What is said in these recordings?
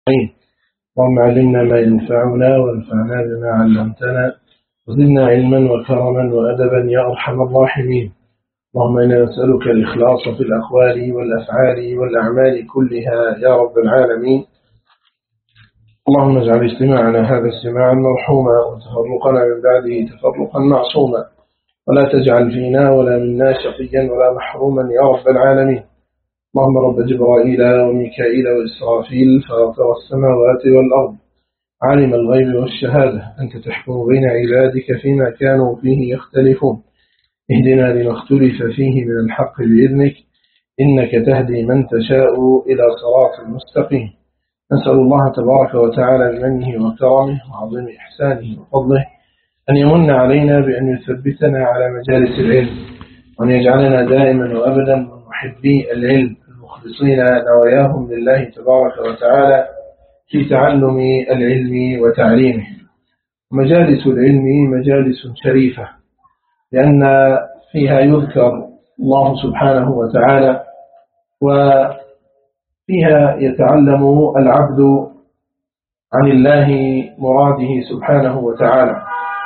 اللهم علمنا ما ينفعنا وانفعنا بما علمتنا وزدنا علما وكرما وأدبا يا أرحم الراحمين. اللهم إنا نسألك الإخلاص في الأقوال والأفعال والأعمال كلها يا رب العالمين. اللهم اجعل اجتماعنا هذا اجتماعا مرحوما وتفرقنا من بعده تفرقا معصوما، ولا تجعل فينا ولا منا شقيا ولا محروما يا رب العالمين. اللهم رب جبرائيل وميكائيل وإسرافيل فاطر السماوات والأرض عالم الغيب والشهادة، أنت تحكم بين عبادك فيما كانوا فيه يختلفون، اهدنا لما اختلف فيه من الحق بإذنك، إنك تهدي من تشاء إلى صراط مستقيم. نسأل الله تبارك وتعالى بمنه وكرمه وعظيم إحسانه وفضله أن يمن علينا بأن يثبتنا على مجالس العلم، وأن يجعلنا دائما وأبدا من محبي العلم المخلصين نواياهم لله تبارك وتعالى في تعلم العلم وتعليمه. مجالس العلم مجالس شريفة، لأن فيها يذكر الله سبحانه وتعالى، وفيها يتعلم العبد عن الله مراده سبحانه وتعالى،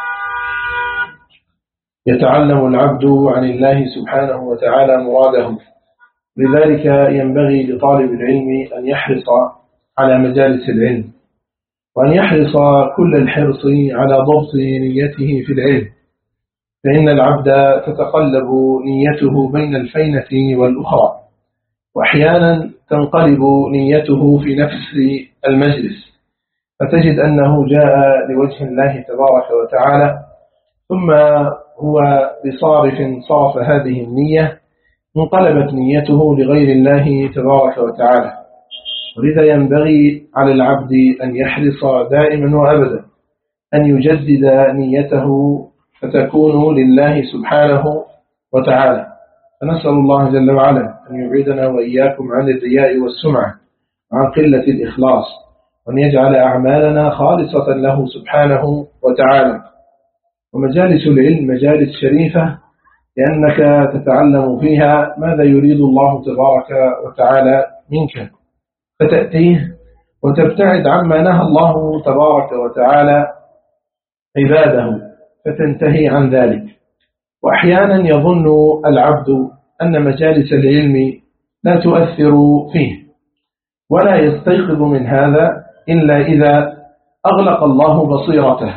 يتعلم العبد عن الله سبحانه وتعالى مراده. لذلك ينبغي لطالب العلم أن يحرص على مجالس العلم، وأن يحرص كل الحرص على ضبط نيته في العلم، فإن العبد تتقلب نيته بين الفينة والأخرى، وأحيانا تنقلب نيته في نفس المجلس، فتجد أنه جاء لوجه الله تبارك وتعالى، ثم هو بصارف صرف هذه النية انقلبت نيته لغير الله تبارك وتعالى. ولذا ينبغي على العبد أن يحرص دائما وأبدا أن يجدد نيته فتكون لله سبحانه وتعالى. فنسأل الله جل وعلا أن يبعدنا وإياكم عن الرياء والسمعة وعن قلة الإخلاص، وأن يجعل أعمالنا خالصة له سبحانه وتعالى. ومجالس العلم مجالس شريفة، لأنك تتعلم فيها ماذا يريد الله تبارك وتعالى منك، فتأتيه وتبتعد عما نهى الله تبارك وتعالى عباده فتنتهي عن ذلك. وأحيانا يظن العبد أن مجالس العلم لا تؤثر فيه، ولا يستيقظ من هذا إلا إذا أغلق الله بصيرته،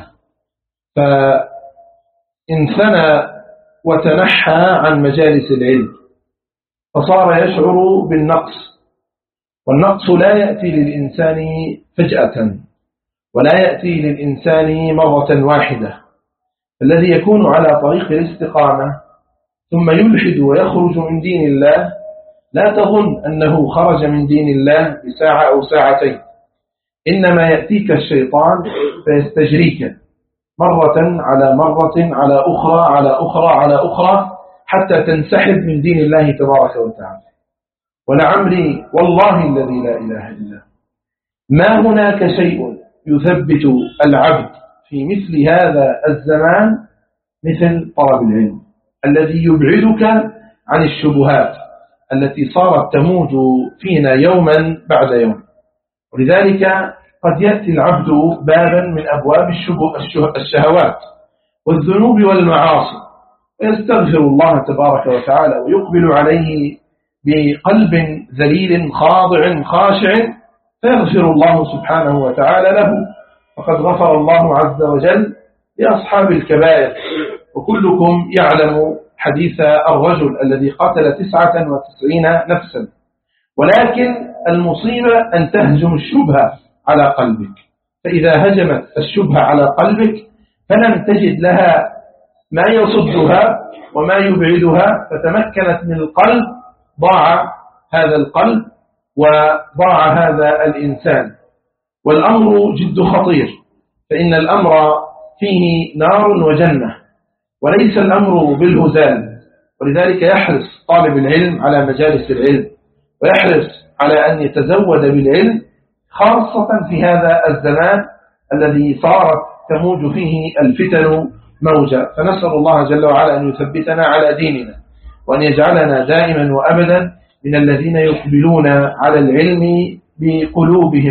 فانثنى وتنحى عن مجالس العلم، فصار يشعر بالنقص. والنقص لا يأتي للإنسان فجأة، ولا يأتي للإنسان مرة واحدة. الذي يكون على طريق الاستقامة ثم يلحد ويخرج من دين الله، لا تظن أنه خرج من دين الله بساعة أو ساعتين، إنما يأتيك الشيطان فيستجريك مرة على مرة على أخرى على أخرى على أخرى حتى تنسحب من دين الله تبارك وتعالى. ولعمري والله الذي لا إله إلا ما هناك شيء يثبت العبد في مثل هذا الزمان مثل طلب العلم، الذي يبعدك عن الشبهات التي صارت تموج فينا يوما بعد يوم. ولذلك قد يأتي العبد بابا من أبواب الشهوات والذنوب والمعاصي، ويستغفر الله تبارك وتعالى ويقبل عليه بقلب ذليل خاضع خاشع، فيغفر الله سبحانه وتعالى له. وقد غفر الله عز وجل لأصحاب الكبائر، وكلكم يعلم حديث الرجل الذي قتل 99 نفسا. ولكن المصيبة أن تهجم الشبهة على قلبك، فإذا هجمت الشبهة على قلبك فلم تجد لها ما يصدها وما يبعدها، فتمكنت من القلب، ضاع هذا القلب وضاع هذا الإنسان. والأمر جد خطير، فإن الأمر فيه نار وجنة، وليس الأمر بالهزال. ولذلك يحرص طالب العلم على مجالس العلم، ويحرص على أن يتزود بالعلم، خاصة في هذا الزمان الذي صارت تموج فيه الفتن موجة. فنسأل الله جل وعلا أن يثبتنا على ديننا، وأن يجعلنا دائما وأبدا من الذين يقبلون على العلم بقلوبهم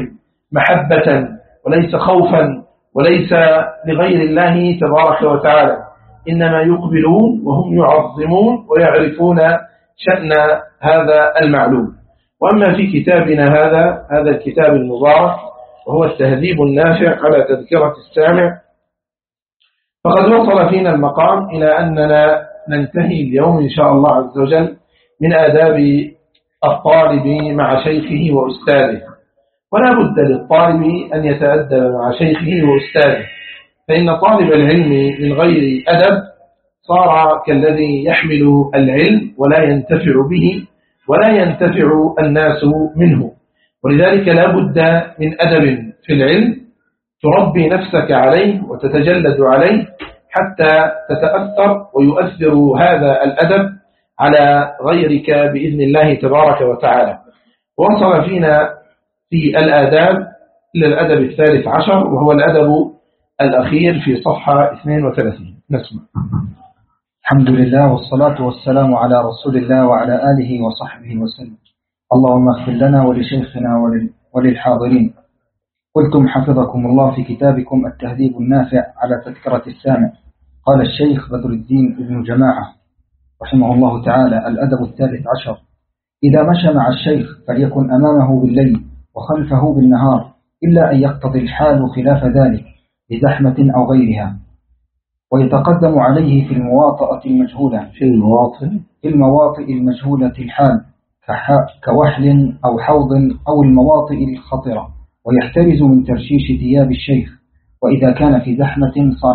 محبة وليس خوفا وليس لغير الله تبارك وتعالى، إنما يقبلون وهم يعظمون ويعرفون شأن هذا المعلوم. وأما في كتابنا هذا الكتاب المبارك وهو التهذيب النافع على تذكرة السامع، فقد وصل فينا المقام إلى أننا ننتهي اليوم إن شاء الله عز وجل من آداب الطالب مع شيخه وأستاذه. ولا بد للطالب أن يتأدب مع شيخه وأستاذه، فإن طالب العلم من غير أدب صار كالذي يحمل العلم ولا ينتفع به ولا ينتفع الناس منه. ولذلك لا بد من أدب في العلم تربي نفسك عليه وتتجلد عليه حتى تتأثر ويؤثر هذا الأدب على غيرك بإذن الله تبارك وتعالى. وصل فينا في الآداب إلى الأدب الثالث عشر، وهو الأدب الأخير في صفحة 32. نسمع. الحمد لله والصلاة والسلام على رسول الله وعلى آله وصحبه وسلم. اللهم اغفر لنا ولشيخنا وللحاضرين. قلتم حفظكم الله في كتابكم التهذيب النافع على تذكرة السامع. قال الشيخ بدر الدين ابن جماعة رحمه الله تعالى: الأدب الثالث عشر: إذا مشى مع الشيخ فليكن أمامه بالليل وخلفه بالنهار، إلا أن يقتضي الحال خلاف ذلك لزحمة أو غيرها، ويتقدم عليه في المواطئة المجهولة في المواطئ المجهولة الحال كوحل أو حوض أو المواطئ الخطرة، ويحترز من ترشيش ثياب الشيخ، وإذا كان في زحمة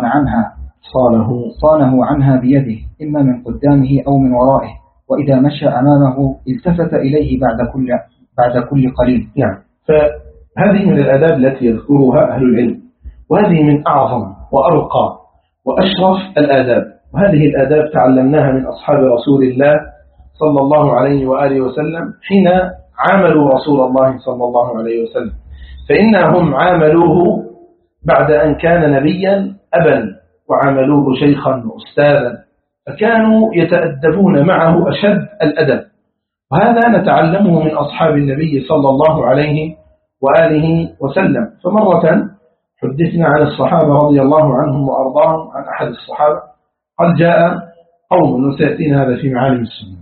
صانه عنها بيده إما من قدامه أو من ورائه، وإذا مشى أمامه التفت إليه بعد كل قليل. يعني فهذه من الآداب التي يذكرها أهل العلم، وهذه من أعظم وأرقى وأشرف الآداب. وهذه الآداب تعلمناها من أصحاب رسول الله صلى الله عليه وآله وسلم حين عاملوا رسول الله صلى الله عليه وسلم، فإنهم عاملوه بعد أن كان نبيا أبا، وعاملوه شيخا وأستاذا، فكانوا يتأدبون معه أشد الأدب. وهذا نتعلمه من أصحاب النبي صلى الله عليه وآله وسلم. فمرة حدثنا عن الصحابة رضي الله عنهم وأرضاهم عن أحد الصحابة قال: جاء قوم، وسيأتينا هذا في معالم السنة،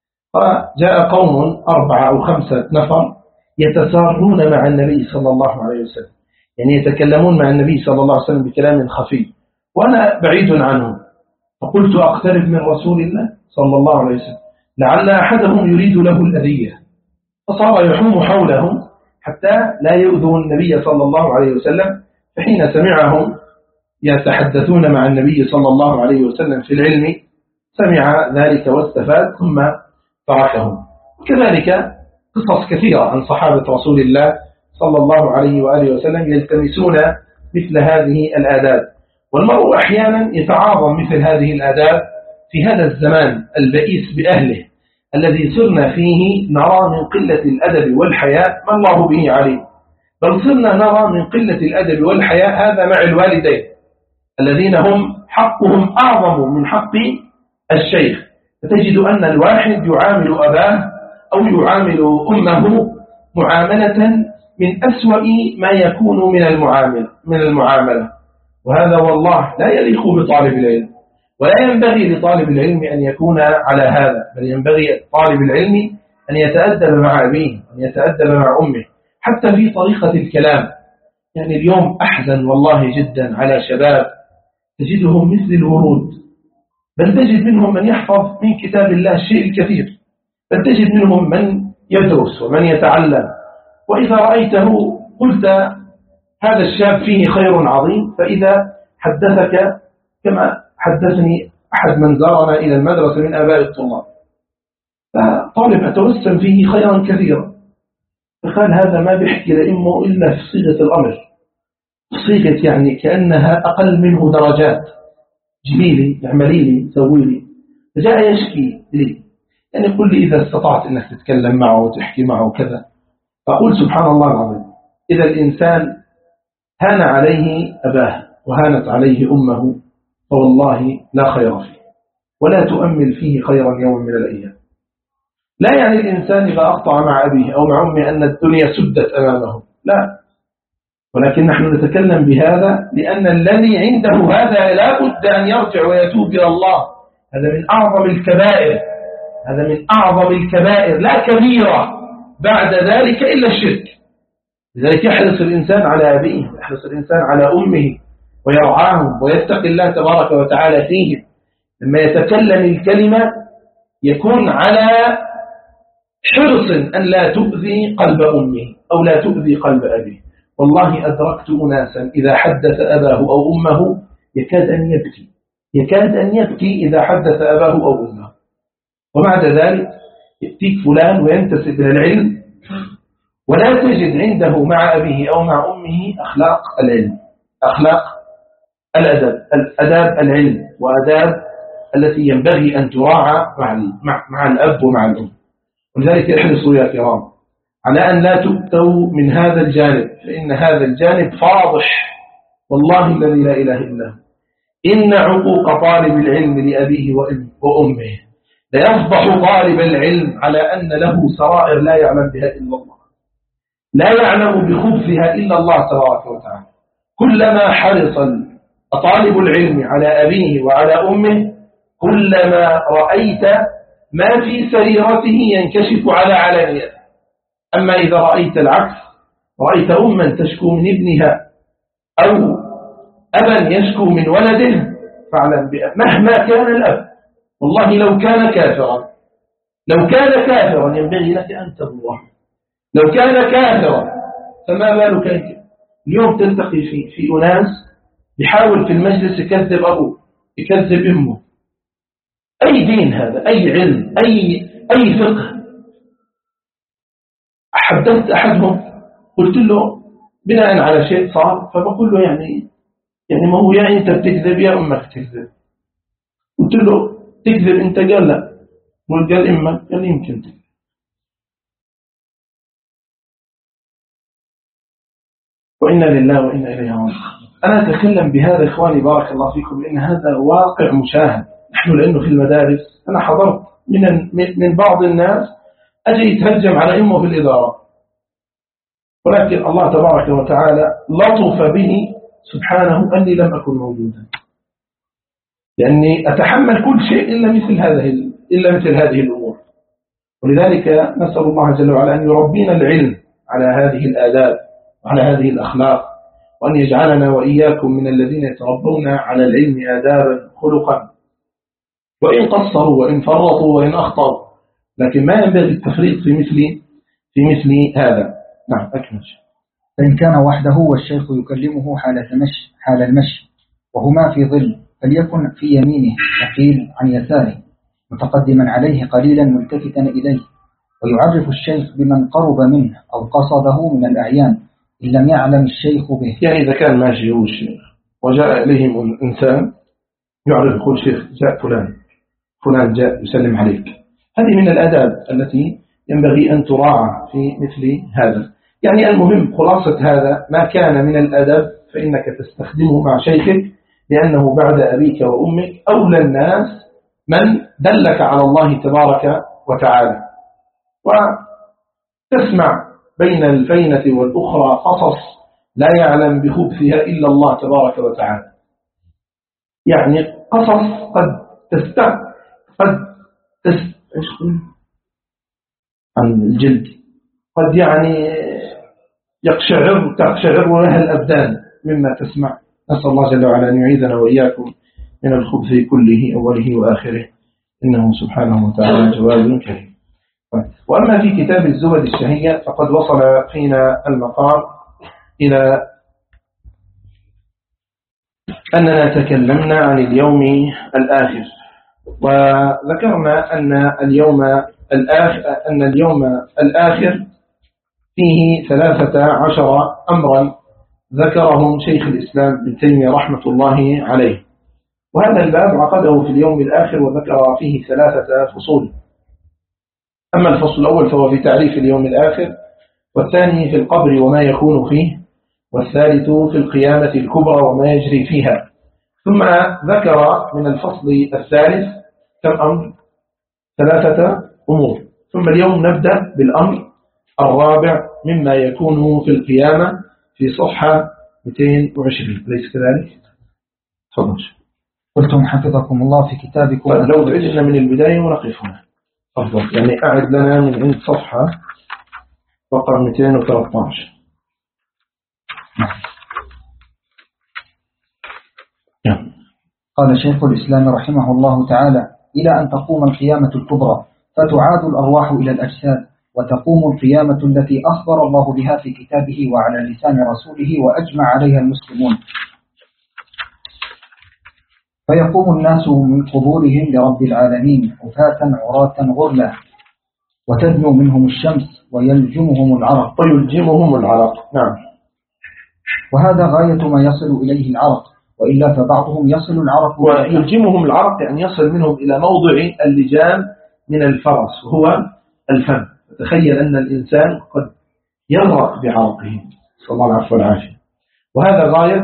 جاء قوم 4 أو 5 نفر يتسارون مع النبي صلى الله عليه وسلم، يعني يتكلمون مع النبي صلى الله عليه وسلم بكلام خفي وأنا بعيد عنه، فقلت أقترب من رسول الله صلى الله عليه وسلم لعل أحدهم يريد له الأذية، فصار يحوم حولهم حتى لا يؤذوا النبي صلى الله عليه وسلم. فحين سمعهم يتحدثون مع النبي صلى الله عليه وسلم في العلم سمع ذلك واستفاد ثم تركهم. وكذلك قصص كثيرة عن صحابة رسول الله صلى الله عليه وآله وسلم يلتمسون مثل هذه الآداب. والمرء أحيانا يتعاظم مثل هذه الآداب في هذا الزمان البئيس بأهله الذي صرنا فيه نرى من قلة الأدب والحياء ما الله به عليه، بل صرنا نرى من قلة الأدب والحياء هذا مع الوالدين الذين هم حقهم أعظم من حق الشيخ. فتجد أن الواحد يعامل أباه أو يعامل أمه معاملة من أسوأ ما يكون من المعاملة، وهذا والله لا يليق بطالب العلم، ولا ينبغي لطالب العلم أن يكون على هذا، بل ينبغي طالب العلم أن يتأدب مع أبيه، أن يتأدب مع أمه، حتى في طريقة الكلام. يعني اليوم أحزن والله جدا على شباب تجدهم مثل الورود، بل تجد منهم من يحفظ من كتاب الله الشيء الكثير، بل تجد منهم من يدرس ومن يتعلم، وإذا رأيته قلت هذا الشاب فيه خير عظيم، فإذا حدثك كما حدثني أحد من زارنا إلى المدرسة من آباء الطلاب، فطالب أتوسم فيه خيرا كثيرا، فقال هذا ما بيحكي لأمه إلا في صيغة الأمر، صيغة يعني كأنها أقل منه درجات، جيبي لي، اعملي لي، سوي لي. فجاء يشكي لي، يعني يقول لي إذا استطعت أنك تتكلم معه وتحكي معه كذا. فأقول سبحان الله العظيم، إذا الإنسان هان عليه أباه وهانت عليه أمه فوالله لا خير فيه، ولا تؤمل فيه خيرا يوم من الأيام. لا يعني الإنسان إذا أخطأ مع أبيه أو مع أمه أن الدنيا سدت أمامه، لا، ولكن نحن نتكلم بهذا لأن الذي عنده هذا لا بد أن يرجع ويتوب إلى الله. هذا من أعظم الكبائر، هذا من أعظم الكبائر، لا كبيرة بعد ذلك إلا الشرك. لذلك يحرص الإنسان على أبيه، يحرص الإنسان على أمه ويرعاهم ويتقي الله تبارك وتعالى فيهم. لما يتكلم الكلمة يكون على حرص أن لا تؤذي قلب أمه أو لا تؤذي قلب أبيه. والله أدركت أناسا إذا حدث أباه أو أمه يكاد أن يبكي إذا حدث أباه أو أمه. وبعد ذلك يأتيك فلان وينتسب إلى العلم ولا تجد عنده مع أبيه أو مع أمه أخلاق العلم، أخلاق الأدب، الأداب العلم وأداب التي ينبغي أن تراعى مع الأب ومع الأم. ولذلك يحرصوا يا كرام على أن لا تؤتوا من هذا الجانب، فإن هذا الجانب فاضح والله الذي لا إله إلا هو. إن عقوق طالب العلم لأبيه وأمه ليفضح طالب العلم على أن له سرائر لا يعلم بها إلا الله، لا يعلم بخبثها إلا الله تبارك وتعالى. كلما حرص طالب العلم على أبيه وعلى أمه كلما رأيت ما في سريرته ينكشف على علانيته. أما إذا رأيت العكس، رأيت أما تشكو من ابنها أو أبا يشكو من ولده، فاعلم مهما كان الأب، والله لو كان كافرا ينبغي لك أن تبره، لو كان كافرا فما بالك أنت. اليوم تلتقي في أناس يحاول في المجلس يكذب أبوه يكذب أمه. أي دين هذا؟ أي علم؟ أي فقه؟ حدثت أحدهم قلت له بناء على شيء صار، فبقول له يعني ما هو يعني أنت بتكذب يا أمك تكذب. قلت له تكذب أنت؟ قال لا. قال إمك؟ قال يمكن تكذب. وإنا لله وإنا إليه راجعون. أنا أتكلم بهذا إخواني بارك الله فيكم لأن هذا واقع مشاهد. نحن لأنه في المدارس أنا حضرت من بعض الناس أجي يتهجم على أمه في الإدارة، ولكن الله تبارك وتعالى لطف به سبحانه أني لم أكن موجودا، لأني أتحمل كل شيء إلا مثل هذه الأمور. ولذلك نسأل الله جل وعلا أن يربينا العلم على هذه الآداب وعلى هذه الأخلاق، وأن يجعلنا وإياكم من الذين يتربون على العلم آدابا خلقا، وإن قصروا وإن فرطوا وإن أخطأوا، لكن ما ينبغي التفريط في مثل هذا. نعم أكمل. فإن كان وحده والشيخ يكلمه حال المشي وهما في ظل، فليكن في يمينه وقيل عن يساره متقدما عليه قليلا ملتفتا إليه، ويعرف الشيخ بمن قرب منه أو قصده من الأعيان إن لم يعلم الشيخ به. يعني إذا كان ماشي هو الشيخ وجاء إليهم إنسان يعرف كل شيخ جاء فلان جاء يسلم عليك، هذه من الآداب التي ينبغي أن تراعى في مثل هذا. يعني المهم خلاصة هذا ما كان من الأدب فإنك تستخدمه مع شيخك، لأنه بعد أبيك وأمك أولى الناس من دلك على الله تبارك وتعالى. وتسمع بين الفينة والأخرى قصص لا يعلم بخبثها إلا الله تبارك وتعالى. يعني قصص قد عن الجلد قد يعني تقشعر لها الأبدان مما تسمع. نسأل الله جل وعلا أن يعيذنا وإياكم من الخبث كله أوله وآخره، إنه سبحانه وتعالى جواد كريم. وأما في كتاب الزبد الشهية فقد وصل فينا المقام إلى أننا تكلمنا عن اليوم الآخر، وذكرنا أن اليوم الآخر فيه 13 أمرا ذكرهم شيخ الإسلام ابن تيمية رحمة الله عليه. وهذا الباب عقده في اليوم الآخر وذكر فيه 3 فصول. أما الفصل الأول فهو في تعريف اليوم الآخر، والثاني في القبر وما يكون فيه، والثالث في القيامة الكبرى وما يجري فيها. ثم ذكر من الفصل الثالث كم أمر؟ 3 أمور. ثم اليوم نبدأ بالأمر الرابع مما يكون في القيامة في صفحة 220 أليس كذلك؟ تفضل. قلتم حفظكم الله في كتابكم. طيب لو تعدنا من البداية ونقف هنا أفضل، يعني أعد لنا من عند صفحة رقم 213. قال شيخ الإسلام رحمه الله تعالى: إلى أن تقوم القيامة الكبرى فتعاد الأرواح إلى الأجساد، وتقوم القيامة التي أخبر الله بها في كتابه وعلى لسان رسوله وأجمع عليها المسلمون، فيقوم الناس من قبورهم لرب العالمين حفاة عراة غرلا، وتدنو منهم الشمس ويلجمهم العرق. نعم. وهذا غاية ما يصل إليه العرق، وإلا فبعضهم يصل العرق ويلجمهم العرق، يعني يصل منهم إلى موضع اللجام من الفرس وهو الفم. تخيل أن الإنسان قد يغرق بعرقه، صلى الله العفو والعافية. وهذا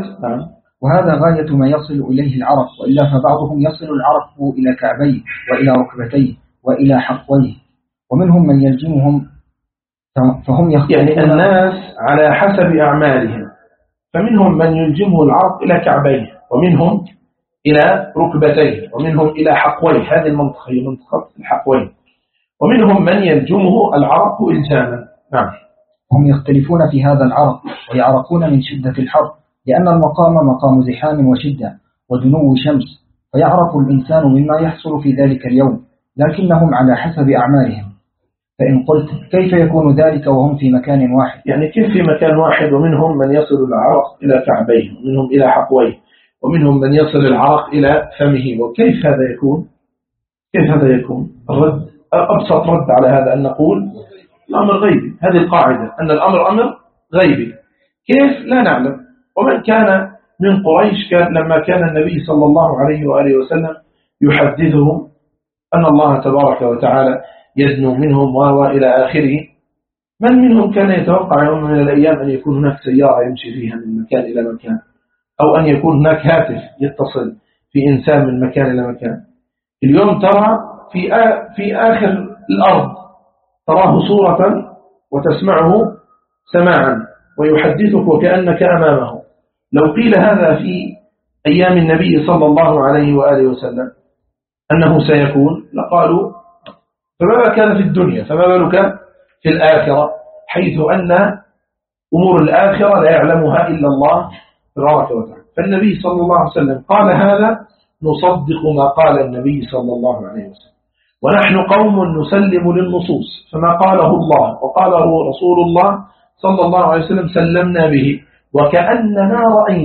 غاية ما يصل إليه العرق، وإلا فبعضهم يصل العرق إلى كعبيه وإلى ركبتيه وإلى حقويه، ومنهم من يلجمهم فهم يعني الناس على حسب أعمالهم، فمنهم من يلجمه العرق إلى كعبيه، ومنهم إلى ركبتيه، ومنهم إلى حقويه. هذه المنطقة هي منطقة الحقوين. ومنهم من يلجمه العرق إلجاما. نعم. هم يختلفون في هذا العرق، ويعرقون من شدة الحر، لأن المقام مقام زحام وشدة ودنو شمس، فيعرق الإنسان مما يحصل في ذلك اليوم، لكنهم على حسب أعمالهم. فإن قلت كيف يكون ذلك وهم في مكان واحد؟ يعني كيف في مكان واحد ومنهم من يصل العرق إلى كعبيه، ومنهم إلى حقويه، ومنهم من يصل العرق إلى فمه، وكيف هذا يكون؟ كيف هذا يكون؟ الرد أبسط رد على هذا أن نقول الأمر غيبي. هذه القاعدة، أن الأمر أمر غيبي. كيف؟ لا نعلم. ومن كان من قريش لما كان النبي صلى الله عليه وآله وسلم يحدثهم أن الله تبارك وتعالى يدنو منهم وإلى آخره، من منهم كان يتوقع يوم من الأيام أن يكون هناك سيارة يمشي فيها من مكان إلى مكان، أو أن يكون هناك هاتف يتصل في إنسان من مكان إلى مكان؟ اليوم ترى في آخر الأرض تراه صورة وتسمعه سماعا ويحدثك وكأنك أمامه. لو قيل هذا في أيام النبي صلى الله عليه وآله وسلم أنه سيكون، لقالوا فما كان في الدنيا فما بالك في الآخرة، حيث أن أمور الآخرة لا يعلمها إلا الله تبارك وتعالى. فالنبي صلى الله عليه وسلم قال هذا، نصدق ما قال النبي صلى الله عليه وسلم، ونحن قوم نسلم للنصوص، فما قاله الله وقاله رسول الله صلى الله عليه وسلم سلمنا به وكأننا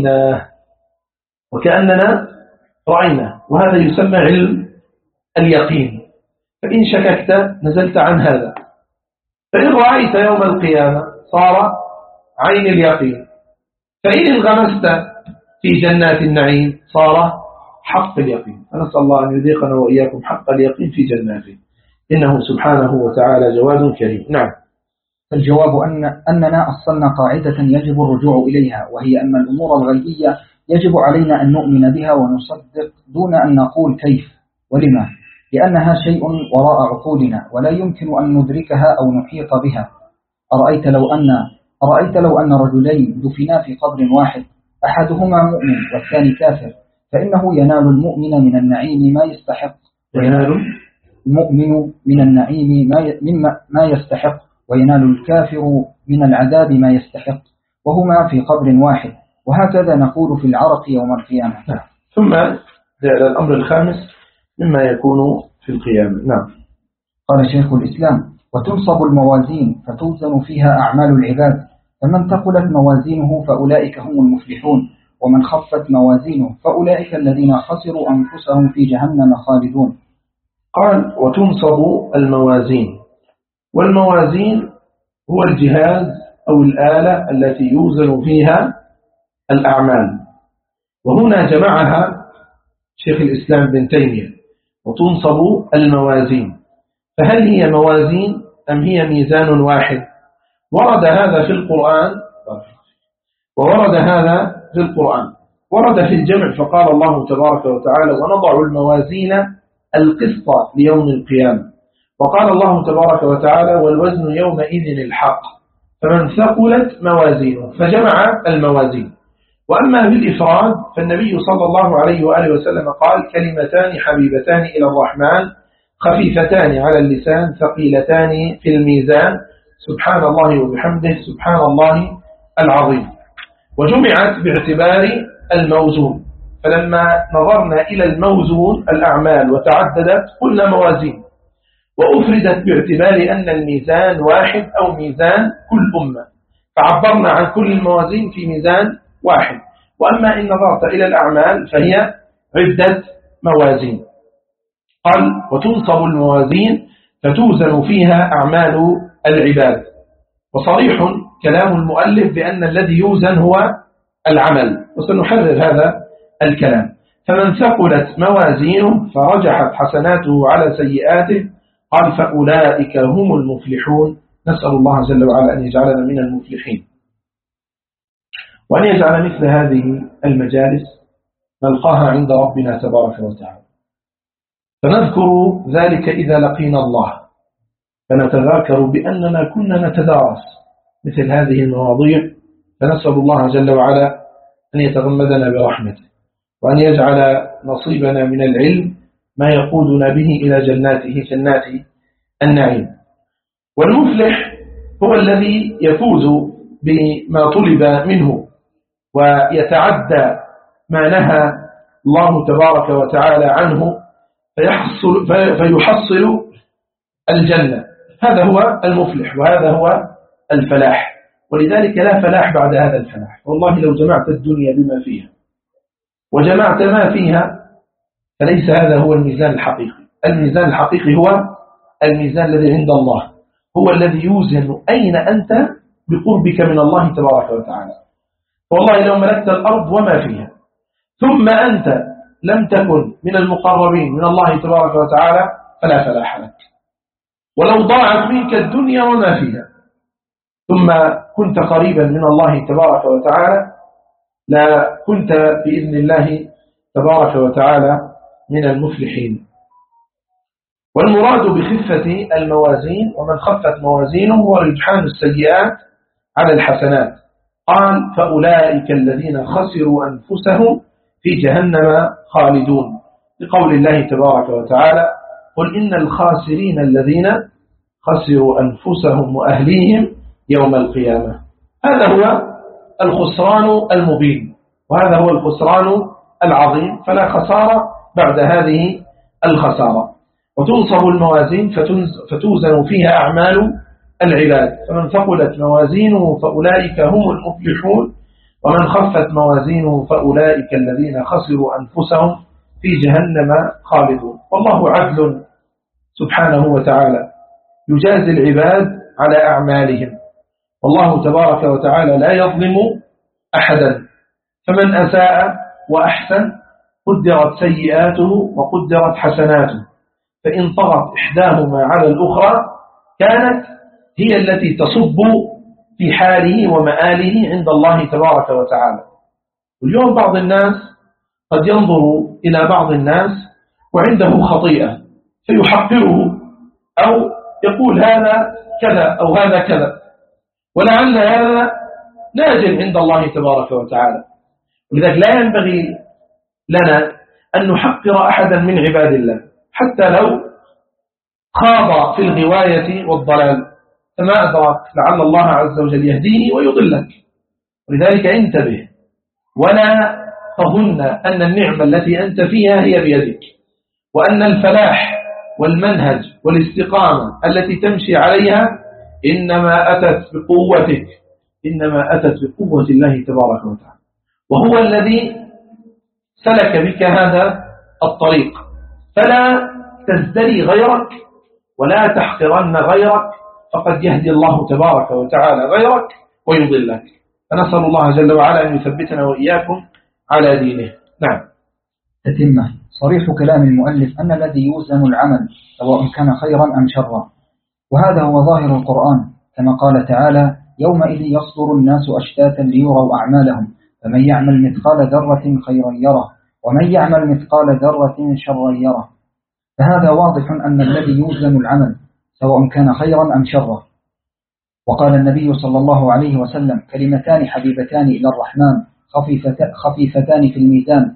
رأينا. وهذا يسمى علم اليقين. فإن شككت نزلت عن هذا، فإن رأيت يوم القيامة صار عين اليقين، فإن انغمست في جنات النعيم صار حق اليقين. فنسأل الله أن يذيقنا وإياكم حق اليقين في جناته، إنه سبحانه وتعالى جواد كريم. نعم. الجواب أننا أصلنا قاعدة يجب الرجوع إليها، وهي أن الأمور الغيبية يجب علينا أن نؤمن بها ونصدق دون أن نقول كيف ولما، لأنها شيء وراء عقولنا ولا يمكن أن ندركها أو نحيط بها. أرأيت لو أن رجلين دفنا في قبر واحد، أحدهما مؤمن والثاني كافر، فإنه ينال المؤمن من النعيم ما يستحق، المؤمن من النعيم ما يستحق، وينال الكافر من العذاب ما يستحق، وهما في قبر واحد. وهكذا نقول في العرق يوم القيامة. ثم جاء الأمر الخامس مما يكون في القيامة. نعم. قال شيخ الإسلام: وتنصب الموازين فتوزن فيها أعمال العباد، فمن ثقلت موازينه فأولئك هم المفلحون، ومن خفت موازينه فأولئك الذين خسروا أنفسهم في جهنم خالدون. قال: وتنصب الموازين. والموازين هو الجهاز أو الآلة التي يوزن فيها الأعمال، وهنا جمعها شيخ الإسلام بن تيمية: وتنصب الموازين. فهل هي موازين أم هي ميزان واحد؟ ورد هذا في القرآن ورد في الجمع، فقال الله تبارك وتعالى: ونضع الموازين القسط ليوم القيامة. وقال الله تبارك وتعالى: والوزن يومئذ الحق. فمن ثقلت موازينه، فجمع الموازين. وأما بالإفراد فالنبي صلى الله عليه وآله وسلم قال: كلمتان حبيبتان إلى الرحمن خفيفتان على اللسان ثقيلتان في الميزان سبحان الله وبحمده سبحان الله العظيم. وجمعت باعتبار الموزون، فلما نظرنا إلى الموزون الأعمال وتعددت قلنا موازين، وأفردت باعتبار أن الميزان واحد أو ميزان كل أمة، فعبرنا عن كل الموازين في ميزان واحد. وأما إن نظرت إلى الأعمال فهي عدة موازين. قال: وتنصب الموازين فتوزن فيها أعمال العباد. وصريح كلام المؤلف بأن الذي يوزن هو العمل، وسنحرر هذا الكلام. فمن ثقلت موازينه فرجحت حسناته على سيئاته قال: فأولئك هم المفلحون. نسأل الله جل وعلا أن يجعلنا من المفلحين، وأن يجعل مثل هذه المجالس نلقاها عند ربنا تبارك وتعالى، فنذكر ذلك إذا لقينا الله، فنتذاكر بأننا كنا نتدارس مثل هذه المواضيع. فنسأل الله جل وعلا أن يتغمدنا برحمته، وأن يجعل نصيبنا من العلم ما يقودنا به إلى جناته جنات النعيم. والمفلح هو الذي يفوز بما طلب منه ويتعدى ما نهى الله تبارك وتعالى عنه فيحصل الجنة. هذا هو المفلح وهذا هو الفلاح. ولذلك لا فلاح بعد هذا الفلاح. والله لو جمعت الدنيا بما فيها وجمعت ما فيها فليس هذا هو الميزان الحقيقي. الميزان الحقيقي هو الميزان الذي عند الله، هو الذي يوزن أين أنت بقربك من الله تبارك وتعالى. والله لو ملكت الأرض وما فيها ثم أنت لم تكن من المقربين من الله تبارك وتعالى فلا فلاح لك. ولو ضاعت منك الدنيا وما فيها ثم كنت قريبا من الله تبارك وتعالى لا كنت بإذن الله تبارك وتعالى من المفلحين. والمراد بخفة الموازين ومن خفت موازينه هو رجحان السيئات على الحسنات. قال: فأولئك الذين خسروا أنفسهم في جهنم خالدون، لقول الله تبارك وتعالى: قل إن الخاسرين الذين خسروا أنفسهم وأهليهم يوم القيامة. هذا هو الخسران المبين، وهذا هو الخسران العظيم، فلا خسارة بعد هذه الخسارة. وتنصب الموازين فتوزن فيها أعمال العباد، فمن ثقلت موازينه فأولئك هم المفلحون، ومن خفت موازينه فأولئك الذين خسروا أنفسهم في جهنم خالدون. والله عدل سبحانه وتعالى يجازي العباد على أعمالهم، والله تبارك وتعالى لا يظلم أحدا. فمن أساء وأحسن قدرت سيئاته وقدرت حسناته، فإن طغت إحداهما على الأخرى كانت هي التي تصب في حاله ومآله عند الله تبارك وتعالى. واليوم بعض الناس قد ينظر إلى بعض الناس وعنده خطيئة فيحقره أو يقول هذا كذا أو هذا كذا، ولعل هذا ناجل عند الله تبارك وتعالى. ولذلك لا ينبغي لنا أن نحقر أحدا من عباد الله حتى لو خاض في الغواية والضلال، فما أدرك لعل الله عز وجل يهديه ويضلك. ولذلك انتبه ولا تظن أن النعمة التي أنت فيها هي بيدك، وأن الفلاح والمنهج والاستقامة التي تمشي عليها إنما أتت بقوتك، إنما أتت بقوة الله تبارك وتعالى، وهو الذي سلك بك هذا الطريق. فلا تزدري غيرك ولا تحقرن غيرك، فقد يهدي الله تبارك وتعالى غيرك ويضلك. فنسأل الله جل وعلا أن يثبتنا وإياكم على دينه. نعم. تتمة. صريح كلام المؤلف أن الذي يوزن العمل سواء كان خيرا أم شرا، وهذا هو ظاهر القرآن، كما قال تعالى: يومئذ يصدر الناس أشتاتا ليروا أعمالهم فمن يعمل مثقال ذرة خيرا يره ومن يعمل مثقال ذرة شرا يره. فهذا واضح أن الذي يوزن العمل سواء كان خيرا أم شرا. وقال النبي صلى الله عليه وسلم: كلمتان حبيبتان إلى الرحمن خفيفتان في الميزان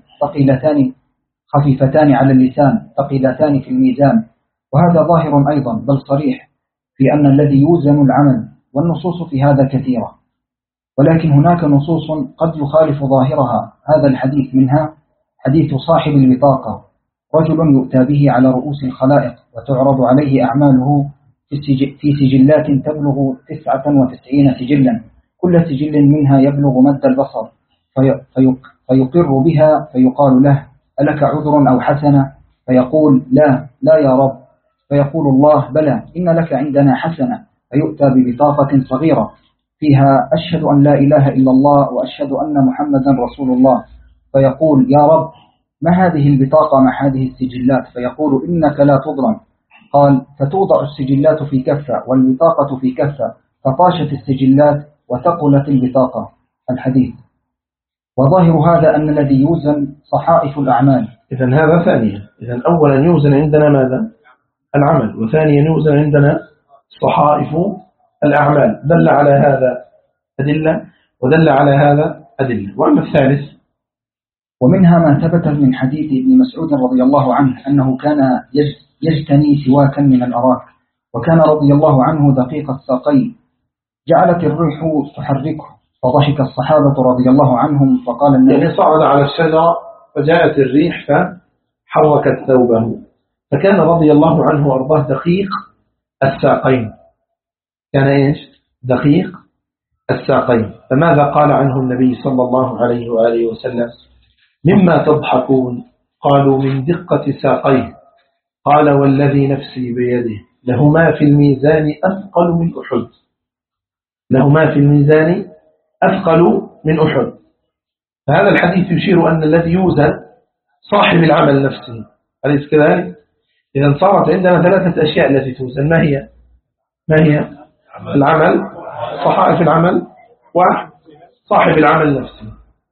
خفيفتان على اللسان ثقيلتان في الميزان. وهذا ظاهر أيضا بل صريح في أن الذي يوزن العمل، والنصوص في هذا كثيرة، ولكن هناك نصوص قد يخالف ظاهرها هذا الحديث، منها حديث صاحب البطاقة: رجل يؤتى به على رؤوس الخلائق وتعرض عليه أعماله في سجلات تبلغ 99 سجلا، كل سجل منها يبلغ مد البصر، فيقر بها، فيقال له: ألك عذر أو حسنة؟ فيقول: لا يا رب. فيقول الله: بلى، إن لك عندنا حسنة. فيؤتى ببطاقة صغيرة فيها: أشهد أن لا إله إلا الله وأشهد أن محمدا رسول الله. فيقول: يا رب، ما هذه البطاقة مع هذه السجلات؟ فيقول: إنك لا تظلم. قال: فتوضع السجلات في كفة والبطاقة في كفة، فطاشت السجلات وثقلت البطاقة. الحديث. وظاهر هذا أن الذي يوزن صحائف الأعمال. إذن هذا ثانيا. إذن أولا يوزن عندنا ماذا؟ العمل، وثانيا يوزن عندنا صحائف الأعمال. دل على هذا أدلة ودل على هذا أدلة. وأما الثالث: ومنها ما ثبت من حديث ابن مسعود رضي الله عنه أنه كان يجتني سواكا من الأراك، وكان رضي الله عنه دقيق الساقين، جعلت الريح تحركه، فضحك الصحابة رضي الله عنهم، فقال النبي: يعني صعد على الشجرة فجاءت الريح فحركت ثوبه، فكان رضي الله عنه وأرضاه دقيق الساقين. كان إيش؟ دقيق الساقين. فماذا قال عنه النبي صلى الله عليه وآله وسلم؟ مما تضحكون؟ قالوا: من دقة ساقيه. قال: والذي نفسي بيده لهما في الميزان أثقل من أحد. لهما في الميزان أثقل من أحد. فهذا الحديث يشير أن الذي يوزن صاحب العمل نفسه، أليس كذلك؟ إذا صارت عندنا ثلاثة أشياء التي توزن. ما هي؟ العمل، صحائف العمل، وصاحب العمل نفسه.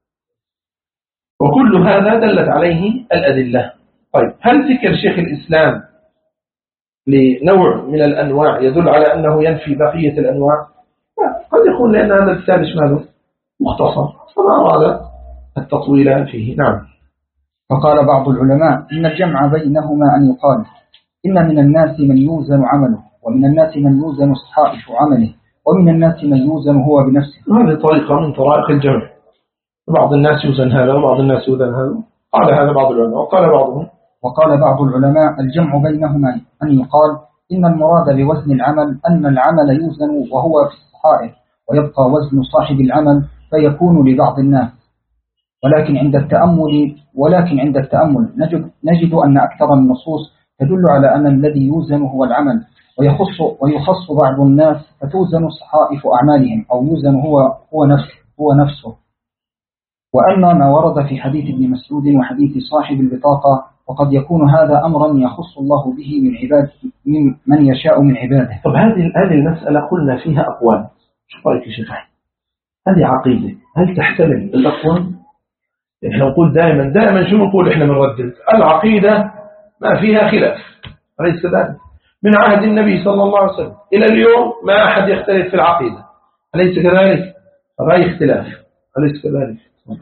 وكل هذا دلت عليه الأدلة. طيب، هل ذكر شيخ الإسلام لنوع من الأنواع يدل على أنه ينفي بقية الأنواع؟ قد يكون لأن هذا الكتاب ماله مختصر فما أراد التطويل فيه. نعم. فقال بعض العلماء: إن الجمع بينهما أن يقال إن من الناس من يوزن عمله، ومن الناس من يوزن صحائف عمله، ومن الناس من يوزن هو بنفسه. هذه طريقة من طرائق الجمع. بعض الناس يوزن هذا وبعض الناس يوزن هذا. قال هذا بعض العلماء. وقال بعض العلماء: الجمع بينهما أن يقال إن المراد بوزن العمل أن العمل يوزن وهو في الصحائف، ويبقى وزن صاحب العمل فيكون لبعض الناس. ولكن عند التأمل نجد أن أكثر النصوص تدل على أن الذي يوزن هو العمل، ويخص بعض الناس فتوزن صحائف أعمالهم، أو يوزن هو نفسه. وأما ما ورد في حديث ابن مسعود وحديث صاحب البطاقة، وقد يكون هذا أمرا يخص الله به من يشاء من عباده. طب هذه المسألة قلنا فيها أقوال. شو رأيك يا شيخ؟ هذه عقيدة، هل تحتمل الأقوال؟ إحنا نقول دائما شو نقول؟ إحنا بنردد العقيدة ما فيها خلاف، أليس كذلك؟ من عهد النبي صلى الله عليه وسلم إلى اليوم ما أحد يختلف في العقيدة، أليس كذلك؟ رأي اختلاف، أليس كذلك؟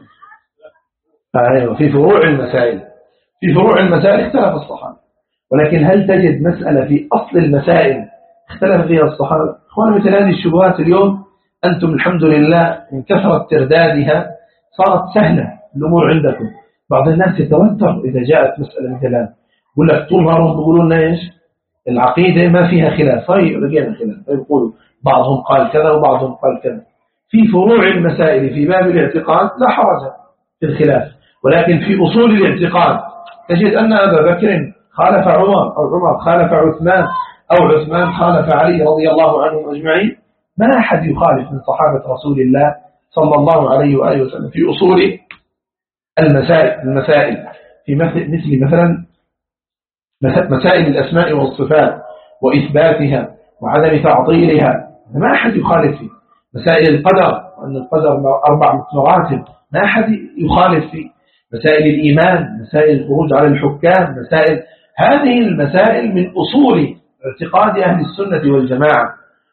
في فروع المسائل اختلف الصحابة، ولكن هل تجد مسألة في أصل المسائل اختلف فيها الصحابة؟ أخوانا، مثل هذه الشبهات اليوم أنتم الحمد لله من كثرة تردادها صارت سهلة الأمور عندكم. بعض الناس يتوتر إذا جاءت مسألة مثل هذه، يقول لك طول نهارهم بيقولوا لنا إيش؟ العقيدة ما فيها خلاف. رجعنا خلاف، يقولوا بعضهم قال كذا وبعضهم قال كذا. في فروع المسائل في باب الاعتقاد لا حرج في الخلاف، ولكن في أصول الاعتقاد تجد أن أبا بكر خالف عمر، أو عمر خالف عثمان، أو عثمان خالف علي رضي الله عنهم أجمعين. ما أحد يخالف من صحابة رسول الله صلى الله عليه وآله وسلم في أصول المسائل في مثلا مسائل الأسماء والصفات وإثباتها وعدم تعطيلها، ما أحد يخالف فيه. مسائل القدر، وأن القدر 4 مراتب، ما أحد يخالف فيه. مسائل الإيمان، مسائل الخروج على الحكام، هذه المسائل من أصول اعتقاد أهل السنة والجماعة.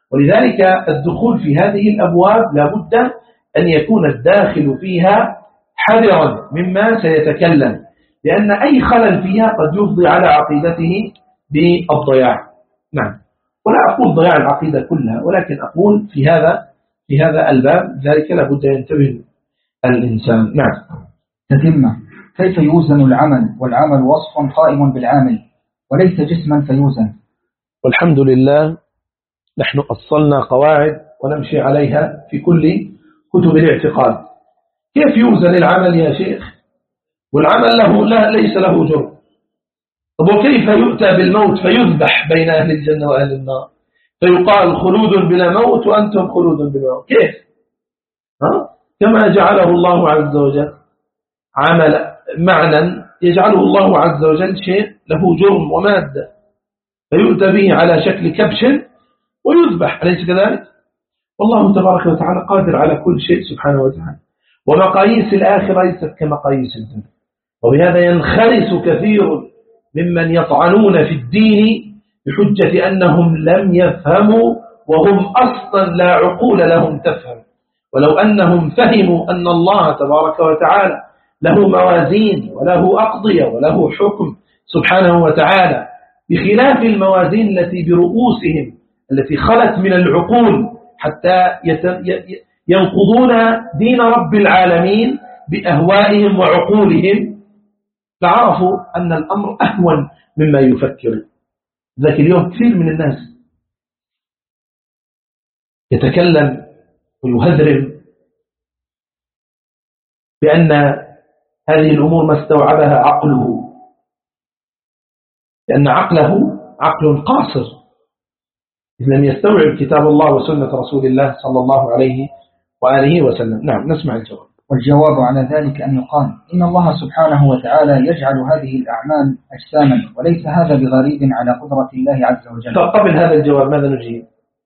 ولذلك الدخول في هذه الأبواب لابد أن يكون الداخل فيها حذرا مما سيتكلم، لأن أي خلل فيها قد يفضي على عقيدته بالضياع. نعم، ولا أقول ضياع العقيدة كلها، ولكن أقول في هذا الباب ذلك لابد ينتبه الإنسان. نعم. تتمة: كيف يوزن العمل والعمل وصف قائم بالعامل وليس جسما فيوزن؟ والحمد لله نحن أصلنا قواعد ونمشي عليها في كل كتب الاعتقاد. كيف يوزن العمل يا شيخ والعمل ليس له جرم؟ طب وكيف يؤتى بالموت فيذبح بين أهل الجنة وأهل النار فيقال خلود بلا موت وأنتم خلود بلا موت؟ كيف؟ كما جعله الله عز وجل عمل معنى يجعله الله عز وجل شيء له جرم ومادة فيؤتى به على شكل كبش ويذبح، أليس كذلك؟ والله تبارك وتعالى قادر على كل شيء سبحانه وتعالى، ومقاييس الآخرة ليست كمقاييس الدنيا. وبهذا ينخرس كثير ممن يطعنون في الدين بحجة أنهم لم يفهموا، وهم أصلا لا عقول لهم تفهم. ولو أنهم فهموا أن الله تبارك وتعالى له موازين وله أقضية وله حكم سبحانه وتعالى بخلاف الموازين التي برؤوسهم التي خلت من العقول حتى ينقضون دين رب العالمين بأهوائهم وعقولهم، لعرفوا أن الأمر أهون مما يفكر. ذاك اليوم كثير من الناس يتكلم ويهذرم بأن هذه الأمور ما استوعبها عقله، لأن عقله عقل قاصر إذ لم يستوعب كتاب الله وسنة رسول الله صلى الله عليه وآله وسلم. نعم، نسمع الجواب. والجواب على ذلك أن يقال إن الله سبحانه وتعالى يجعل هذه الأعمال أجساما، وليس هذا بغريب على قدرة الله عز وجل. قبل هذا الجواب ماذا نجيب؟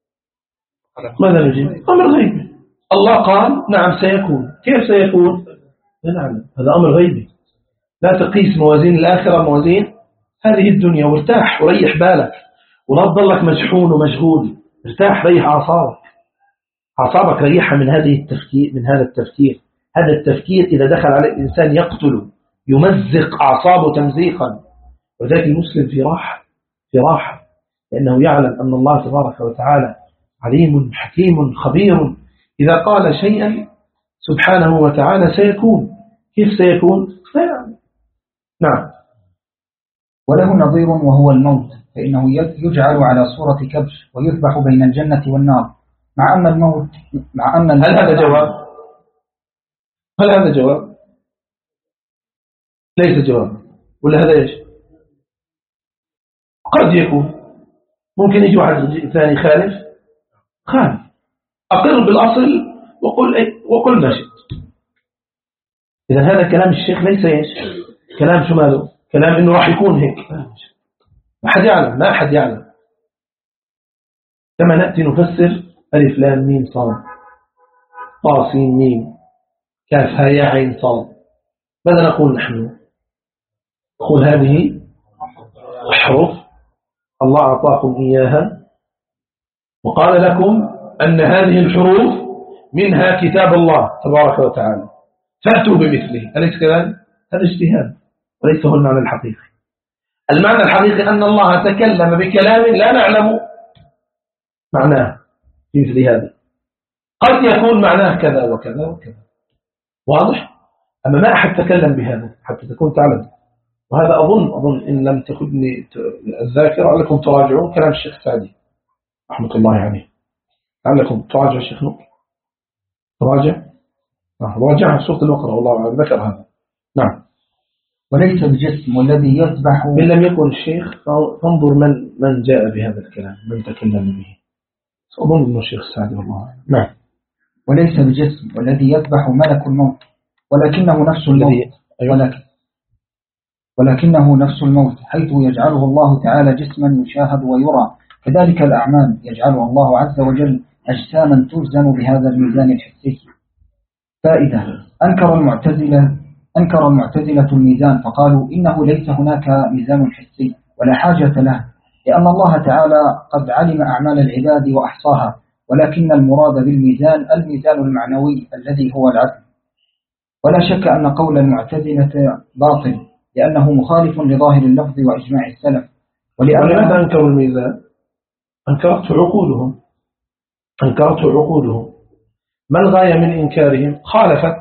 أمر غيبي. الله قال نعم سيكون. كيف سيكون؟ لا نعلم، هذا أمر غيبي. لا تقيس موازين الآخرة موازين هذه الدنيا، وارتاح وريح بالك ولا تضلك مشحون ومشغول. ارتاح، ريح أعصابك ريحها من هذا التفكير. هذا التفكير إذا دخل على الإنسان يقتله، يمزق أعصابه تمزيقا. وذلك المسلم في راحة لأنه يعلم أن الله تبارك وتعالى عليم حكيم خبير. إذا قال شيئا سبحانه وتعالى سيكون. كيف سيكون؟ نعم. وله نظير وهو الموت، فإنه يجعل على صورة كبش ويذبح بين الجنة والنار، مع أن الموت هل هذا جواب؟ ليس جواب، ولا هذا إيش؟ قد يكون ممكن يجي واحد ثاني خالف أقر بالأصل وقل ما شئت. إذا هذا كلام الشيخ ليس إيش؟ كلام شو ماله؟ كلام إنه راح يكون هيك. ما أحد يعلم. كما نأتي نفسر ألف لام ميم صاد طا سين ميم كاف ها يا عين صاد، ماذا نقول نحن؟ نقول هذه أحرف الله أعطاكم إياها وقال لكم أن هذه الحروف منها كتاب الله تبارك وتعالى فأتوا بمثله. أليس كذلك؟ هذا اجتهاد وليس هو المعنى الحقيقي. المعنى الحقيقي أن الله تكلم بكلام لا نعلم معناه في مثل هذا. قد يكون معناه كذا وكذا وكذا، واضح؟ أما ما أحد تكلم بهذا حتى تكون تعلم. وهذا أظن إن لم تخدني الذاكرة لكم تراجعون كلام الشيخ سعدي رحمة الله عليه. لعلكم تراجع الشيخ نور، راجع سورة البقرة والله ذكر هذا. نعم. وليس بجسم والذي يذبح. إن لم يكن الشيخ فانظر من جاء بهذا الكلام، من تكلم به. أظن أنه الشيخ السعدي والله. نعم. وليس بجسم والذي يذبح ملك الموت، ولكنه نفس الموت. ولكنه نفس الموت حيث يجعله الله تعالى جسما يشاهد ويرى، كذلك الأعمال يجعلها الله عز وجل أجساما توزن بهذا الميزان الحسي. فائدة: أنكر المعتزلة الميزان فقالوا إنه ليس هناك ميزان حسي ولا حاجة له، لأن الله تعالى قد علم أعمال العباد وأحصاها، ولكن المراد بالميزان الميزان المعنوي الذي هو العدل. ولا شك أن قول المعتزلة باطل لأنه مخالف لظاهر اللفظ وإجماع السلف. ولماذا أنكروا الميزان؟ أنكرت عقولهم. ما الغاية من إنكارهم؟ خالفت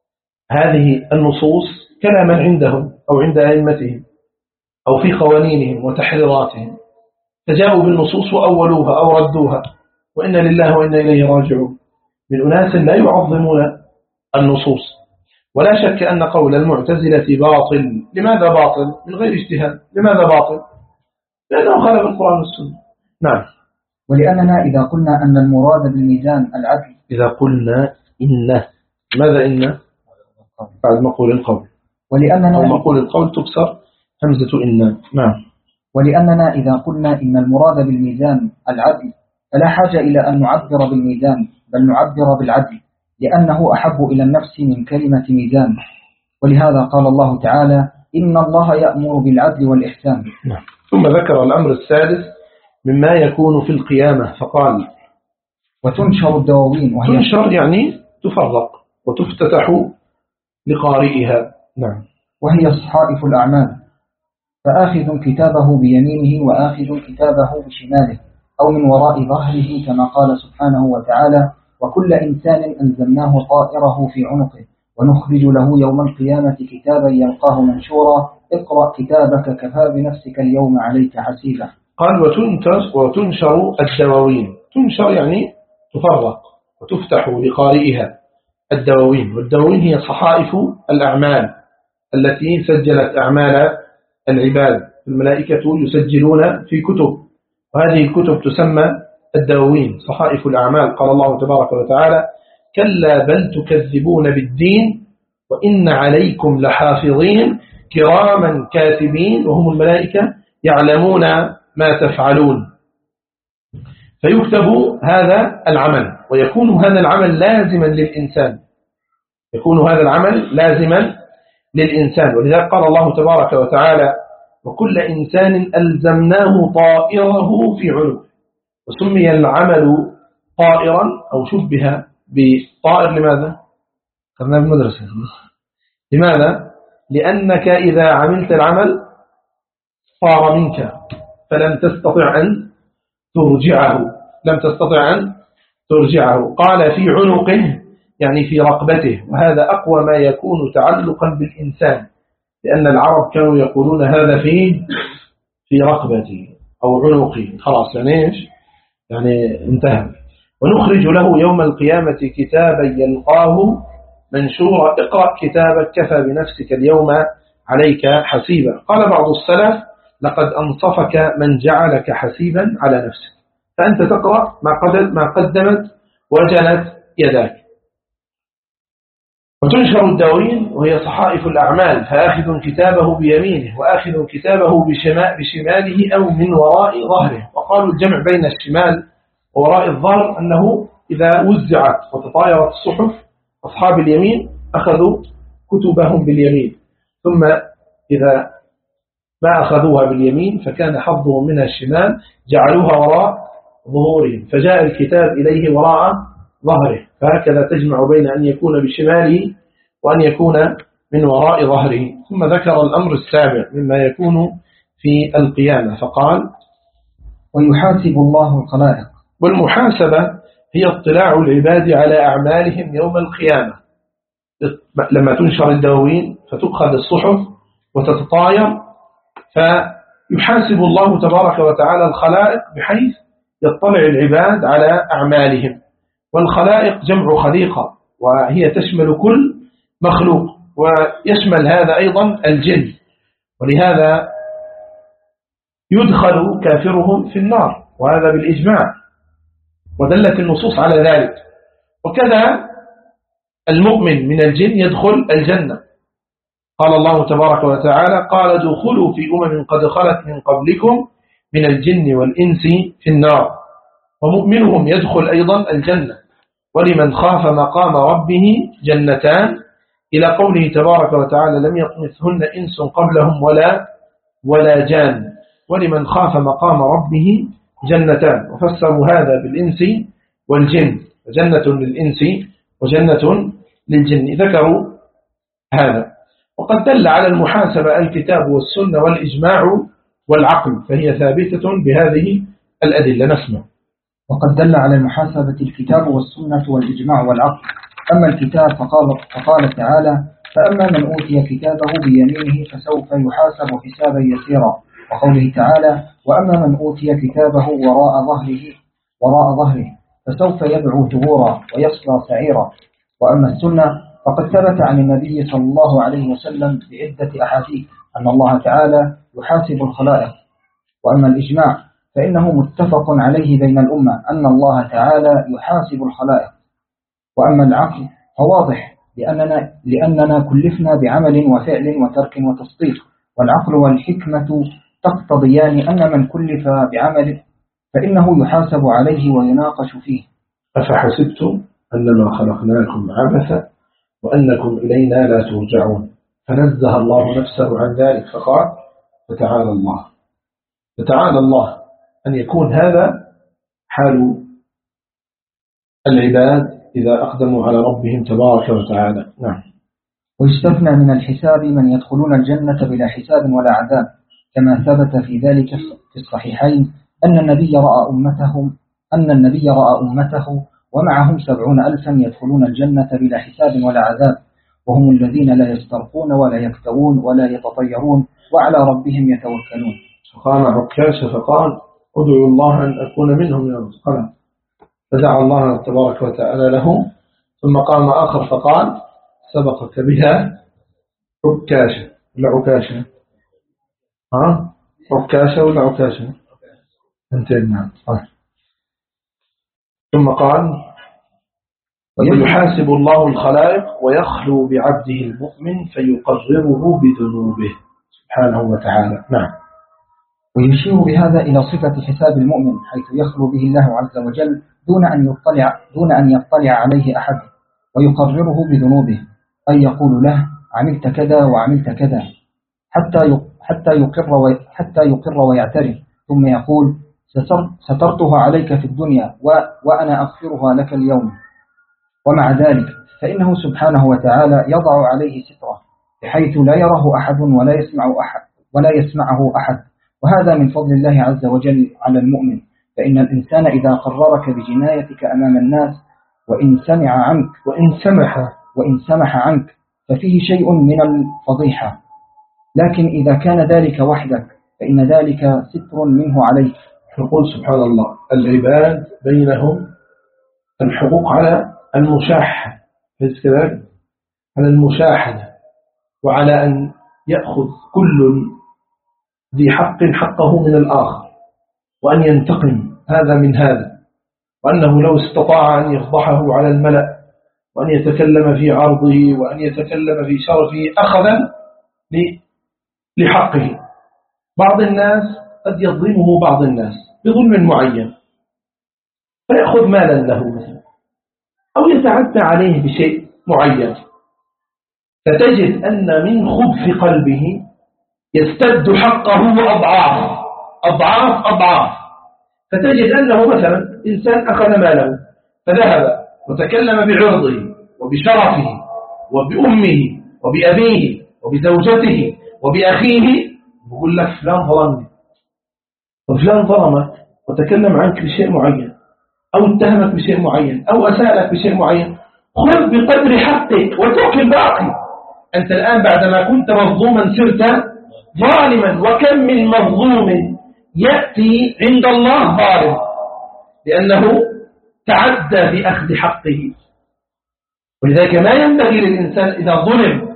هذه النصوص كلاما عندهم أو عند أئمتهم أو في قوانينهم وتحريراتهم، فجاءوا بالنصوص وأولوها أو ردوها، وإن لله وإنا إليه راجعون، من أناس لا يعظمون النصوص. ولا شك أن قول المعتزلة باطل. لماذا باطل؟ من غير اجتهاد. لماذا باطل؟ لأنه خالف القرآن والسنة. نعم. ولأننا إذا قلنا أن المراد بالميزان العدل، إذا قلنا إن، ماذا إن؟ بعد مقول القول، ولأننا أو مقول القول تكسر همزة إن. نعم. ولأننا إذا قلنا إن المراد بالميزان العدل فلا حاجة إلى أن نعبر بالميزان، بل نعبر بالعدل، لأنه أحب إلى النفس من كلمة ميزان. ولهذا قال الله تعالى: إن الله يأمر بالعدل والإحسان. نعم. ثم ذكر الأمر السادس مما يكون في القيامة فقال: وتنشر الدواوين، وهي تنشر يعني تفرق وتفتتح لقارئها. نعم. وهي صحائف الأعمال، فآخذ كتابه بيمينه وآخذ كتابه بشماله، أو من وراء ظهره، كما قال سبحانه وتعالى: وكل إنسان ألزمناه طائره في عنقه ونخرج له يوم القيامة كتابا يلقاه منشورا اقرأ كتابك كفى بنفسك اليوم عليك حسيبا. قال: وتنشر الدواوين. تنشر يعني تفرق وتفتح لقارئها الدواوين. والدواوين هي صحائف الأعمال التي سجلت أعمال العباد. الملائكة يسجلون في كتب، وهذه الكتب تسمى الدواوين، صحائف الأعمال. قال الله تبارك وتعالى: كلا بل تكذبون بالدين وإن عليكم لحافظين كراما كاتبين وهم الملائكة يعلمون ما تفعلون. فيكتب هذا العمل، ويكون هذا العمل لازما للإنسان، يكون هذا العمل لازما للإنسان. ولذلك قال الله تبارك وتعالى: وكل إنسان ألزمناه طائره في عنقه. وسمي العمل طائرا أو شبه بطائر. لماذا؟ قلنا بالمدرسة. لماذا؟ لأنك إذا عملت العمل صار منك فلم تستطع أن ترجعه. قال في عنقه يعني في رقبته، وهذا أقوى ما يكون تعلقا بالإنسان، لأن العرب كانوا يقولون هذا في رقبتي أو عنقي، خلاص يعني إيش؟ يعني انتهى. ونخرج له يوم القيامة كتابا يلقاه منشورا اقرأ كتابك كفى بنفسك اليوم عليك حسيبا. قال بعض السلف: لقد أنصفك من جعلك حسيبا على نفسك، فأنت تقرأ ما قدمت وجنت يداك. وتنشر الدواوين وهي صحائف الأعمال، فآخذ كتابه بيمينه وآخذ كتابه بشماله أو من وراء ظهره. وقالوا الجمع بين الشمال ووراء الظهر أنه إذا وزعت وتطايرت الصحف أصحاب اليمين أخذوا كتبهم باليمين، ثم إذا ما أخذوها باليمين فكان حظهم منها الشمال جعلوها وراء ظهورهم، فجاء الكتاب إليه وراء ظهره. فهكذا تجمع بين أن يكون بشماله وأن يكون من وراء ظهره. ثم ذكر الأمر السابع مما يكون في القيامة فقال: ويحاسب الله الخلائق. والمحاسبة هي اطلاع العباد على أعمالهم يوم القيامة. لما تنشر الدواوين فتؤخذ الصحف وتتطاير، فيحاسب الله تبارك وتعالى الخلائق بحيث يطلع العباد على أعمالهم. والخلائق جمع خليقة، وهي تشمل كل مخلوق، ويشمل هذا أيضا الجن. ولهذا يدخل كافرهم في النار، وهذا بالإجماع، ودلت النصوص على ذلك. وكذا المؤمن من الجن يدخل الجنة. قال الله تبارك وتعالى: قال ادخلوا في قد خلت من قبلكم من الجن والإنس في النار. ومؤمنهم يدخل أيضا الجنة. ولمن خاف مقام ربه جنتان، إلى قوله تبارك وتعالى: لم يطمثهن إنس قبلهم ولا جان. ولمن خاف مقام ربه جنتان. وفسروا هذا بالإنس والجن، جنة للإنس وجنة للجن، ذكروا هذا. وقد دل على المحاسبة الكتاب والسنة والإجماع والعقل، فهي ثابتة بهذه الأدلة. نسمع. وقد دل على المحاسبة الكتاب والسنة والإجماع والعقل. أما الكتاب فقال تعالى: فأما من أوتي كتابه بيمينه فسوف يحاسب حسابا يسيرا. وقوله تعالى: وأما من أوتي كتابه وراء ظهره فسوف يدعو ثبورا ويصلى سعيرا. وأما السنة فقد ثبت عن النبي صلى الله عليه وسلم بعدة أحاديث أن الله تعالى يحاسب الخلائق. وأما الإجماع فإنه متفق عليه بين الأمة أن الله تعالى يحاسب الخلائق. وأما العقل فواضح لأننا كلفنا بعمل وفعل وترك وتصديق، والعقل والحكمة تقتضيان أن من كلف بعمل فإنه يحاسب عليه ويناقش فيه. أفحسبتم أنما خلقناكم عبثا وأنكم إلينا لا ترجعون، فنزه الله نفسه عن ذلك فقال: فتعالى الله أن يكون هذا حال العباد إذا أقدموا على ربهم تبارك وتعالى. نعم. ويستثنى من الحساب من يدخلون الجنة بلا حساب ولا عذاب، كما ثبت في ذلك في الصحيحين أن النبي رأى أمته ومعهم 70,000 يدخلون الجنة بلا حساب ولا عذاب، وهم الذين لا يسترقون ولا يكتوون ولا يتطيرون وعلى ربهم يتوكلون. فقام عكاشة فقال: ادعوا الله أن أكون منهم يا رب. فدعا الله تبارك وتعالى له، ثم قام آخر فقال: سبقك بها عكاشة ولا عكاشة؟ عكاشة ولا عكاشة؟ انتهينا. ثم قال: ويحاسب الله الخلائق ويخلو بعبده المؤمن فيقرره بذنوبه سبحانه وتعالى. نعم. ويشير بهذا إلى صفة حساب المؤمن، حيث يخلو به الله عز وجل دون أن يطلع عليه أحد، ويقرره بذنوبه، أي يقول له: عملت كذا وعملت كذا، حتى يقر ويعترف، ثم يقول: سترتها عليك في الدنيا وأنا أغفرها لك اليوم. ومع ذلك فإنه سبحانه وتعالى يضع عليه ستره بحيث لا يراه أحد ولا يسمعه أحد، وهذا من فضل الله عز وجل على المؤمن. فإن الإنسان إذا قررك بجنايتك أمام الناس وإن سمح عنك ففيه شيء من الفضيحة، لكن إذا كان ذلك وحدك فإن ذلك ستر منه عليك. يقول سبحان الله: العباد بينهم الحقوق على المشاحة، على المشاحنة، وعلى أن يأخذ كل ذي حق حقه من الآخر، وأن ينتقم هذا من هذا، وأنه لو استطاع أن يفضحه على الملأ وأن يتكلم في عرضه وأن يتكلم في شرفه أخذا لحقه. بعض الناس قد يظلمه بعض الناس بظلم معين فيأخذ مالا له مثلا، أو يتعدى عليه بشيء معين، فتجد أن من خبث قلبه يستد حقه أضعاف، فتجد أنه مثلا إنسان أخذ ماله فذهب وتكلم بعرضه وبشرفه وبأمه وبأبيه وبزوجته وبأخيه، يقول لك فلان ظلمني، وفلان ظلمك وتكلم عنك بشيء معين، أو اتهمك بشيء معين، أو أسألك بشيء معين، خذ بقدر حقك واترك الباقي. أنت الآن بعدما كنت مظلوما صرت ظالما، وكم من مظلوم يأتي عند الله ظالم لأنه تعدى بأخذ حقه. ولذلك ما ينبغي للإنسان إذا ظلم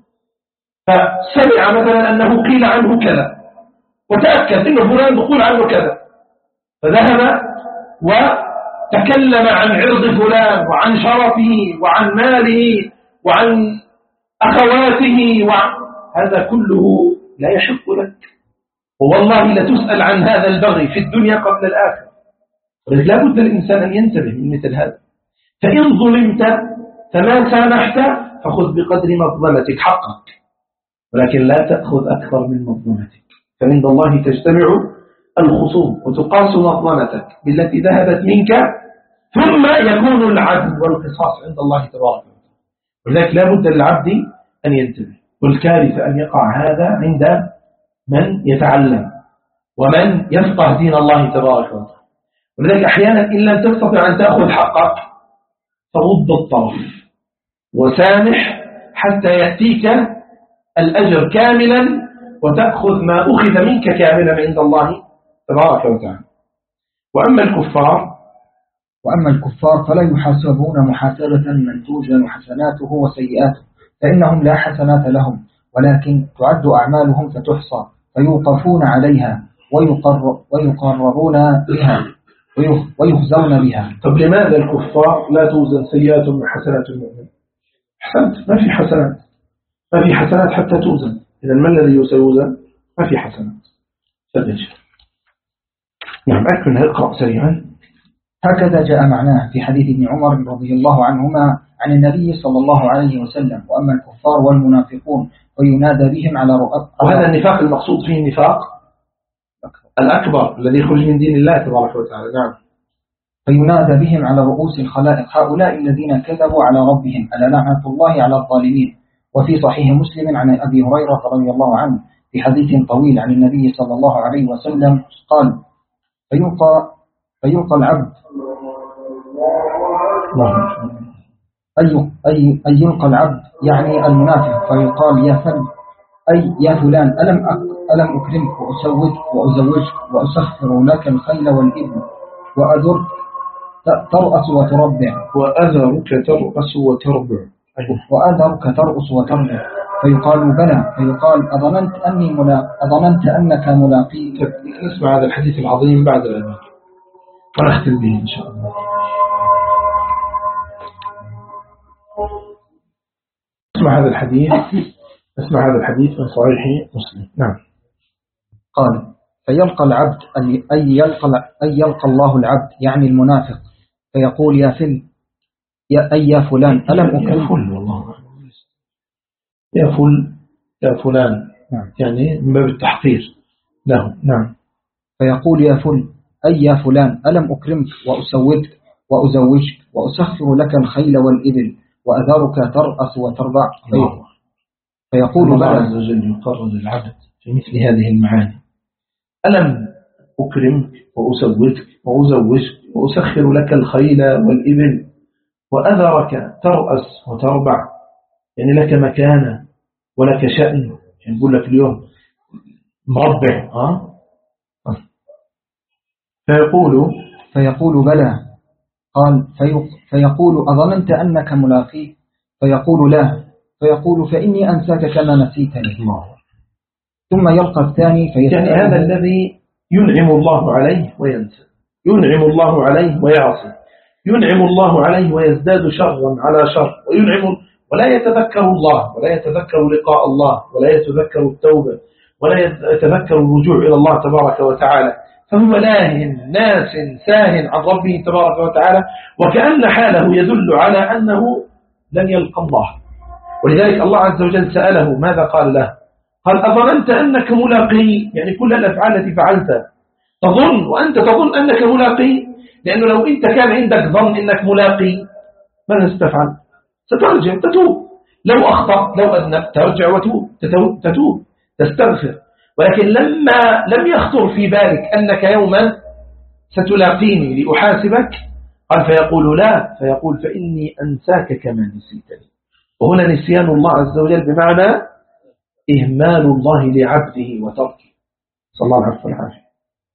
فسمع مثلا أنه قيل عنه كذا وتأكد أنه فلان يقول عنه كذا، فذهب وتكلم عن عرض فلان وعن شرفه وعن ماله وعن أخواته هذا كله لا يحق لك، والله لتسأل عن هذا البغي في الدنيا قبل الآخرة. ولذلك لا بد للإنسان أن ينتبه من مثل هذا. فإن ظلمت فما سامحت فخذ بقدر مظلمتك حقك، ولكن لا تأخذ أكثر من مظلمتك، فعند الله تجتمع الخصوم وتقاس مظلمتك بالتي ذهبت منك ثم يكون العدل والقصاص عند الله تبارك وتعالى. ولذلك لا بد للعبد أن ينتبه، والكارثة أن يقع هذا عند من يتعلم ومن يفقه دين الله تبارك وتعالى. ولذلك أحيانا إن لم تستطع أن تأخذ حقك فغض الطرف وسامح حتى يأتيك الأجر كاملا وتأخذ ما أخذ منك كاملا عند الله تبارك وتعالى. وأما الكفار فلا يحاسبون محاسبة من توزن حسناته وسيئاته، فإنهم لا حسنات لهم، ولكن تعد أعمالهم فتحصى فيوقفون عليها ويقررون بها ويخزون بها. طب لماذا الكفار لا توزن سيئات من حسنات المؤمن؟ أحسنت، ما في حسنات حتى توزن. إذا ما الذي يوزن؟ ما في حسنات. نعم، أكمل اقرأ سريعا. هكذا جاء معناه في حديث ابن عمر رضي الله عنهما عن النبي صلى الله عليه وسلم: وأما الكفار والمنافقون وينادى بهم على رؤوس. وهذا النفاق المقصود فيه النفاق الأكبر الذي يخرج من دين الله تبارك وتعالى. نعم. فينادى بهم على رؤوس الخلائق: هؤلاء الذين كذبوا على ربهم، ألا لعنة الله على الظالمين. وفي صحيح مسلم عن أبي هريرة رضي الله عنه في حديث طويل عن النبي صلى الله عليه وسلم قال: فيلقى العبد أي يلقى العبد يعني المنافق، فيقال: يا فلان ألم أكرمك وأزوجك وأسخر لك الخيل والإبل وأذرك ترأس وتربع فيقال: بلى. فيقال: أظننت أنك ملاقي. نسمع هذا الحديث العظيم بعد الأذان ونختم به إن شاء الله. اسمع هذا الحديث من صحيح مسلم. نعم. قال: فيلقى العبد أي يلقى الله العبد يعني المنافق، فيقول: يا فلان ألم أكرمك. يا فلان نعم. يعني من باب التحقير له. نعم. فيقول: يا فلان ألم أكرمك وأزوجك وأسخر لك الخيل والإبل وأذرك ترأس وتربع. فيقول: الله عز وجل يقرر العبد في مثل هذه المعاني: ألم أكرمك وأزوجك وأسخر لك الخيل والإبل وأذرك ترأس وتربع، يعني لك مكانة ولك شأن. يعني نقول لك اليوم مربع. فيقول: بلى. قال: فيقول: أظننت أنك ملاقيه. فيقول: لا. فيقول: فإني أنساك كما نسيتني. ثم يلقى الثاني يعني هذا الذي ينعم الله عليه وينسى، ينعم الله عليه ويعصي، ينعم الله عليه ويزداد شرا على شر، ولا يتذكر الله، ولا يتذكر لقاء الله، ولا يتذكر التوبة، ولا يتذكر الرجوع إلى الله تبارك وتعالى، فهو لاهن ناس ساهن عن ربه تبارك وتعالى، وكأن حاله يدل على أنه لن يلقى الله. ولذلك الله عز وجل سأله ماذا قال له؟ قال: أظننت أنك ملاقي، يعني كل الأفعال التي فعلتها تظن، وأنت تظن أنك ملاقي، لأنه لو أنت كان عندك ظن أنك ملاقي ماذا ستفعل؟ سترجع تتوب، لو أخطأ لو أذنب ترجع وتوب، تتوب تستغفر. ولكن لما لم يخطر في بالك أنك يوما ستلاقيني لأحاسبك، قال: فيقول: لا. فيقول: فإني أنساك كما نسيتني. وهنا نسيان الله عز وجل بمعنى إهمال الله لعبده وتركه، صلى الله عليه وسلم.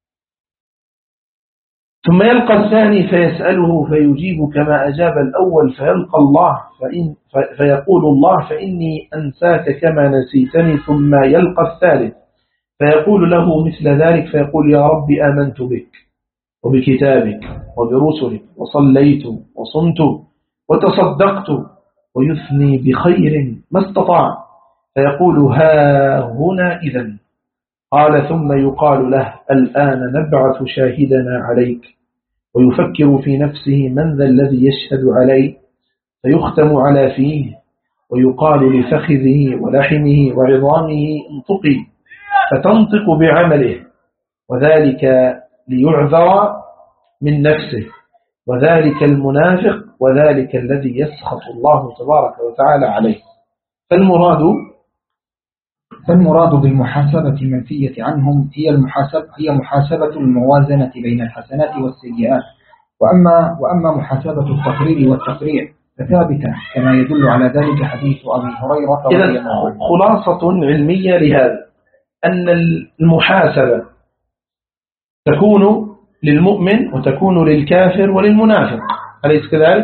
ثم يلقى الثاني فيسأله فيجيب كما أجاب الأول، فيلقى الله فيقول الله: فإني أنساك كما نسيتني. ثم يلقى الثالث فيقول له مثل ذلك، فيقول: يا رب آمنت بك وبكتابك وبرسلك وصليت وصمت وتصدقت، ويثني بخير ما استطاع. فيقول: ها هنا إذن. قال: ثم يقال له: الآن نبعث شاهدنا عليك. ويفكر في نفسه: من ذا الذي يشهد علي؟ فيختم على فيه، ويقال لفخذه ولحمه وعظامه: انطقي، فتنطق بعمله، وذلك ليعذر من نفسه، وذلك المنافق وذلك الذي يسخط الله تبارك وتعالى عليه. فالمراد بالمحاسبة المنفية عنهم هي محاسبة الموازنة بين الحسنات والسيئات، وأما محاسبة التقرير والتقريع فثابتة كما يدل على ذلك حديث أبي هريرة رضي الله عنه. خلاصة علمية لهذا أن المحاسبة تكون للمؤمن وتكون للكافر وللمنافق، أليس كذلك؟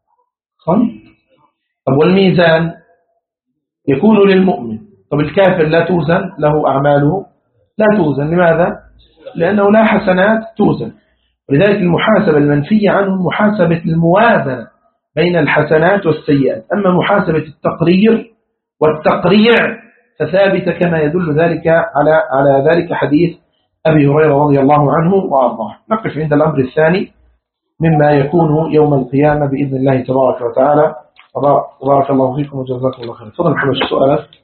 طب والميزان يكون للمؤمن، طب الكافر لا توزن له أعماله، لا توزن. لماذا؟ لأنه لا حسنات توزن. ولذلك المحاسبة المنفية عنه محاسبة الموازنة بين الحسنات والسيئات. أما محاسبة التقرير والتقريع فثابتة كما يدل ذلك على ذلك حديث أبي هريرة رضي الله عنه وأرضاه. نقف عند الأمر الثاني مما يكون يوم القيامة بإذن الله تبارك وتعالى. وبارك الله فيكم وجزاكم الله خير. تفضل محمد السؤال.